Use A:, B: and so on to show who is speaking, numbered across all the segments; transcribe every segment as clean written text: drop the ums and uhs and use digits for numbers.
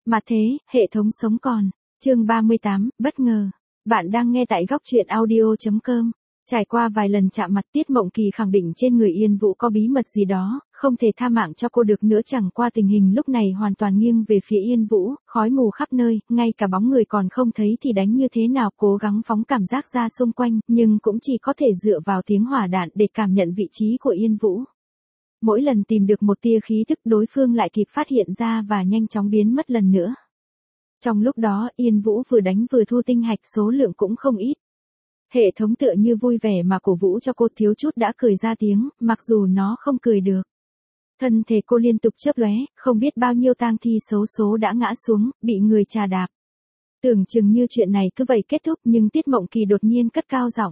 A: Mà thế, hệ thống sống còn. Chương 38, bất ngờ. Bạn đang nghe tại góc truyện audio.com. Trải qua vài lần chạm mặt, Tiết Mộng Kỳ khẳng định trên người Yên Vũ có bí mật gì đó, không thể tha mạng cho cô được nữa. Chẳng qua tình hình lúc này hoàn toàn nghiêng về phía Yên Vũ, khói mù khắp nơi, ngay cả bóng người còn không thấy thì đánh như thế nào, cố gắng phóng cảm giác ra xung quanh, nhưng cũng chỉ có thể dựa vào tiếng hỏa đạn để cảm nhận vị trí của Yên Vũ. Mỗi lần tìm được một tia khí thức, đối phương lại kịp phát hiện ra và nhanh chóng biến mất lần nữa. Trong lúc đó, Yên Vũ vừa đánh vừa thu tinh hạch, số lượng cũng không ít. Hệ thống tựa như vui vẻ mà cổ vũ cho cô, thiếu chút đã cười ra tiếng, mặc dù nó không cười được. Thân thể cô liên tục chớp lóe, không biết bao nhiêu tang thi xấu số đã ngã xuống, bị người chà đạp. Tưởng chừng như chuyện này cứ vậy kết thúc, nhưng Tiết Mộng Kỳ đột nhiên cất cao giọng.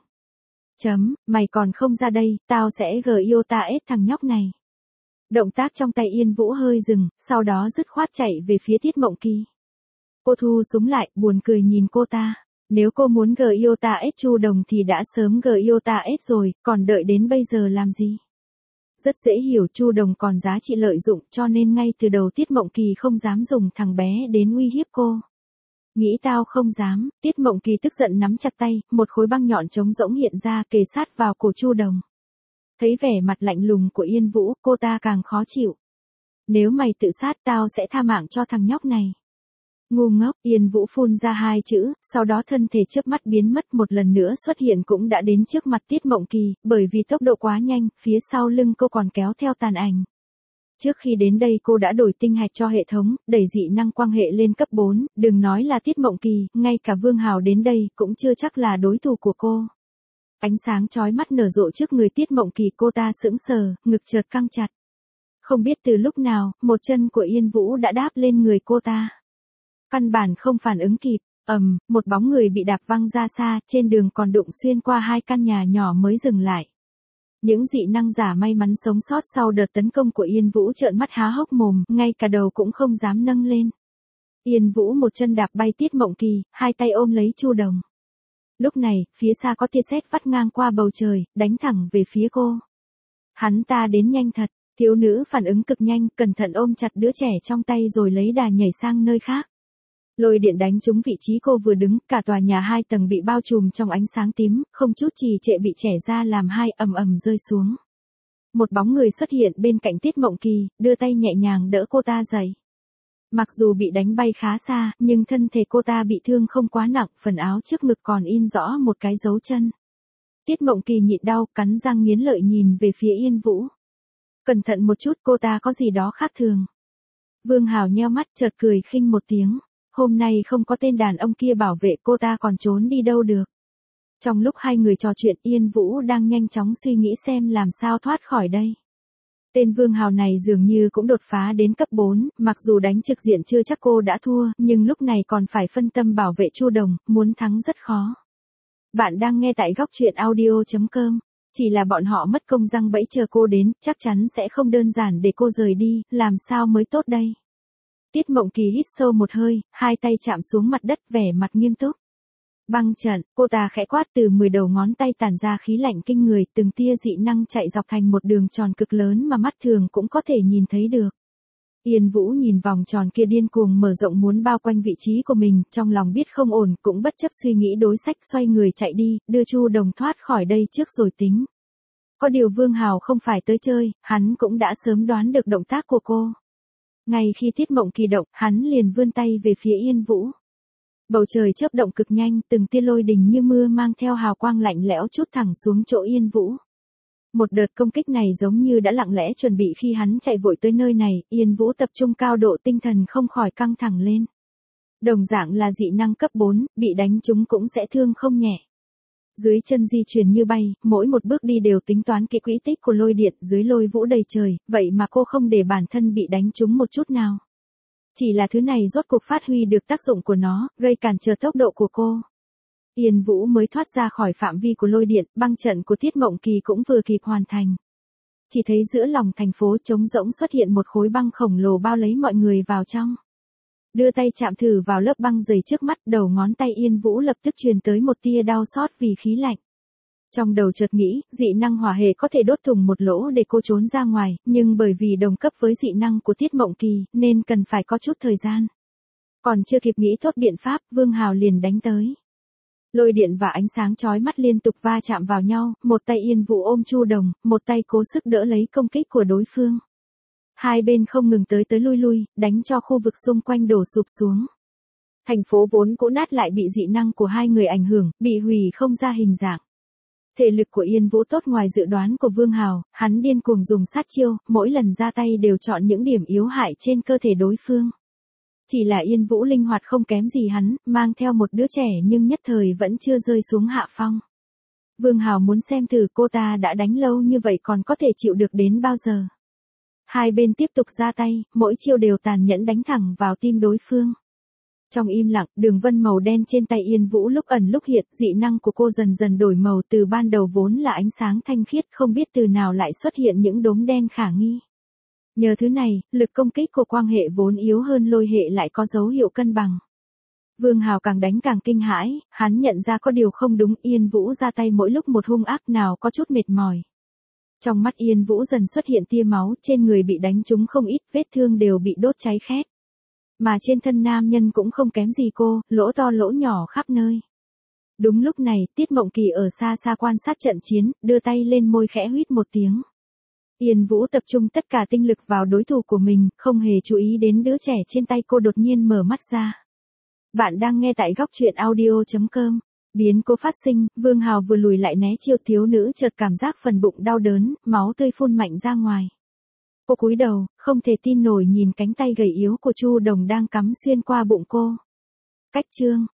A: Mày còn không ra đây, tao sẽ GIOTA-S thằng nhóc này. Động tác trong tay Yên Vũ hơi dừng, sau đó dứt khoát chạy về phía Tiết Mộng Kỳ. Cô thu súng lại, buồn cười nhìn cô ta. Nếu cô muốn GIOTA-S Chu Đồng thì đã sớm GIOTA-S rồi, còn đợi đến bây giờ làm gì? Rất dễ hiểu, Chu Đồng còn giá trị lợi dụng, cho nên ngay từ đầu Tiết Mộng Kỳ không dám dùng thằng bé đến uy hiếp cô. Nghĩ tao không dám, Tiết Mộng Kỳ tức giận nắm chặt tay, một khối băng nhọn trống rỗng hiện ra kề sát vào cổ Chu Đồng. Thấy vẻ mặt lạnh lùng của Yên Vũ, cô ta càng khó chịu. Nếu mày tự sát tao sẽ tha mạng cho thằng nhóc này. Ngu ngốc, Yên Vũ phun ra hai chữ, sau đó thân thể chớp mắt biến mất, một lần nữa xuất hiện cũng đã đến trước mặt Tiết Mộng Kỳ, bởi vì tốc độ quá nhanh, phía sau lưng cô còn kéo theo tàn ảnh. Trước khi đến đây cô đã đổi tinh hạch cho hệ thống, đẩy dị năng quang hệ lên cấp 4, đừng nói là Tiết Mộng Kỳ, ngay cả Vương Hào đến đây cũng chưa chắc là đối thủ của cô. Ánh sáng chói mắt nở rộ trước người Tiết Mộng Kỳ, cô ta sững sờ, ngực chợt căng chặt. Không biết từ lúc nào, một chân của Yên Vũ đã đáp lên người cô ta. Căn bản không phản ứng kịp, một bóng người bị đạp văng ra xa, trên đường còn đụng xuyên qua hai căn nhà nhỏ mới dừng lại. Những dị năng giả may mắn sống sót sau đợt tấn công của Yên Vũ trợn mắt há hốc mồm, ngay cả đầu cũng không dám nâng lên. Yên Vũ một chân đạp bay Tiết Mộng Kỳ, hai tay ôm lấy Chu Đồng. Lúc này, phía xa có tia sét vắt ngang qua bầu trời, đánh thẳng về phía cô. Hắn ta đến nhanh thật, thiếu nữ phản ứng cực nhanh, cẩn thận ôm chặt đứa trẻ trong tay rồi lấy đà nhảy sang nơi khác. Lôi điện đánh trúng vị trí cô vừa đứng, cả tòa nhà 2 tầng bị bao trùm trong ánh sáng tím, không chút trì trệ bị chẻ ra làm hai, ầm ầm rơi xuống. Một bóng người xuất hiện bên cạnh Tiết Mộng Kỳ, đưa tay nhẹ nhàng đỡ cô ta dậy. Mặc dù bị đánh bay khá xa, nhưng thân thể cô ta bị thương không quá nặng, phần áo trước ngực còn in rõ một cái dấu chân. Tiết Mộng Kỳ nhịn đau, cắn răng nghiến lợi nhìn về phía Yên Vũ. Cẩn thận một chút, cô ta có gì đó khác thường. Vương Hào nheo mắt chợt cười khinh một tiếng. Hôm nay không có tên đàn ông kia bảo vệ, cô ta còn trốn đi đâu được. Trong lúc hai người trò chuyện, Yên Vũ đang nhanh chóng suy nghĩ xem làm sao thoát khỏi đây. Tên Vương Hào này dường như cũng đột phá đến cấp 4, mặc dù đánh trực diện chưa chắc cô đã thua, nhưng lúc này còn phải phân tâm bảo vệ Chu Đồng, muốn thắng rất khó. Bạn đang nghe tại góc truyện audio.com. Chỉ là bọn họ mất công giăng bẫy chờ cô đến, chắc chắn sẽ không đơn giản để cô rời đi, làm sao mới tốt đây. Tiết Mộng Kỳ hít sâu một hơi, hai tay chạm xuống mặt đất, vẻ mặt nghiêm túc. Băng trận, cô ta khẽ quát, từ 10 đầu ngón tay tản ra khí lạnh kinh người, từng tia dị năng chạy dọc thành một đường tròn cực lớn mà mắt thường cũng có thể nhìn thấy được. Yên Vũ nhìn vòng tròn kia điên cuồng mở rộng muốn bao quanh vị trí của mình, trong lòng biết không ổn, cũng bất chấp suy nghĩ đối sách, xoay người chạy đi, đưa Chu Đồng thoát khỏi đây trước rồi tính. Có điều Vương Hào không phải tới chơi, hắn cũng đã sớm đoán được động tác của cô. Ngay khi Tiết Mộng Kỳ động, hắn liền vươn tay về phía Yên Vũ. Bầu trời chớp động cực nhanh, từng tia lôi đình như mưa mang theo hào quang lạnh lẽo trút thẳng xuống chỗ Yên Vũ. Một đợt công kích này giống như đã lặng lẽ chuẩn bị, khi hắn chạy vội tới nơi này, Yên Vũ tập trung cao độ tinh thần không khỏi căng thẳng lên. Đồng dạng là dị năng cấp 4, bị đánh trúng cũng sẽ thương không nhẹ. Dưới chân di chuyển như bay, mỗi một bước đi đều tính toán cái quỹ tích của lôi điện, dưới lôi vũ đầy trời, vậy mà cô không để bản thân bị đánh trúng một chút nào. Chỉ là thứ này rốt cuộc phát huy được tác dụng của nó, gây cản trở tốc độ của cô. Yên Vũ mới thoát ra khỏi phạm vi của lôi điện, băng trận của Tiết Mộng Kỳ cũng vừa kịp hoàn thành. Chỉ thấy giữa lòng thành phố trống rỗng xuất hiện một khối băng khổng lồ bao lấy mọi người vào trong. Đưa tay chạm thử vào lớp băng dày trước mắt, đầu ngón tay Yên Vũ lập tức truyền tới một tia đau xót vì khí lạnh. Trong đầu chợt nghĩ, dị năng hỏa hệ có thể đốt thủng một lỗ để cô trốn ra ngoài, nhưng bởi vì đồng cấp với dị năng của Tiết Mộng Kỳ, nên cần phải có chút thời gian. Còn chưa kịp nghĩ thốt biện pháp, Vương Hào liền đánh tới. Lôi điện và ánh sáng chói mắt liên tục va chạm vào nhau, một tay Yên Vũ ôm Chu Đồng, một tay cố sức đỡ lấy công kích của đối phương. Hai bên không ngừng tới lui lui, đánh cho khu vực xung quanh đổ sụp xuống. Thành phố vốn cũ nát lại bị dị năng của hai người ảnh hưởng, bị hủy không ra hình dạng. Thể lực của Yên Vũ tốt ngoài dự đoán của Vương Hào, hắn điên cuồng dùng sát chiêu, mỗi lần ra tay đều chọn những điểm yếu hại trên cơ thể đối phương. Chỉ là Yên Vũ linh hoạt không kém gì hắn, mang theo một đứa trẻ nhưng nhất thời vẫn chưa rơi xuống hạ phong. Vương Hào muốn xem thử cô ta đã đánh lâu như vậy còn có thể chịu được đến bao giờ. Hai bên tiếp tục ra tay, mỗi chiêu đều tàn nhẫn đánh thẳng vào tim đối phương. Trong im lặng, đường vân màu đen trên tay Yên Vũ lúc ẩn lúc hiện, dị năng của cô dần dần đổi màu, từ ban đầu vốn là ánh sáng thanh khiết, không biết từ nào lại xuất hiện những đốm đen khả nghi. Nhờ thứ này, lực công kích của quang hệ vốn yếu hơn lôi hệ lại có dấu hiệu cân bằng. Vương Hào càng đánh càng kinh hãi, hắn nhận ra có điều không đúng, Yên Vũ ra tay mỗi lúc một hung ác, nào có chút mệt mỏi. Trong mắt Yên Vũ dần xuất hiện tia máu, trên người bị đánh trúng không ít, vết thương đều bị đốt cháy khét. Mà trên thân nam nhân cũng không kém gì cô, lỗ to lỗ nhỏ khắp nơi. Đúng lúc này, Tiết Mộng Kỳ ở xa xa quan sát trận chiến, đưa tay lên môi khẽ huýt một tiếng. Yên Vũ tập trung tất cả tinh lực vào đối thủ của mình, không hề chú ý đến đứa trẻ trên tay cô đột nhiên mở mắt ra. Bạn đang nghe tại góc truyện audio.com. Biến cố phát sinh, Vương Hào vừa lùi lại né chiêu, thiếu nữ chợt cảm giác phần bụng đau đớn, máu tươi phun mạnh ra ngoài. Cô cúi đầu, không thể tin nổi nhìn cánh tay gầy yếu của Chu Đồng đang cắm xuyên qua bụng cô. Cách chương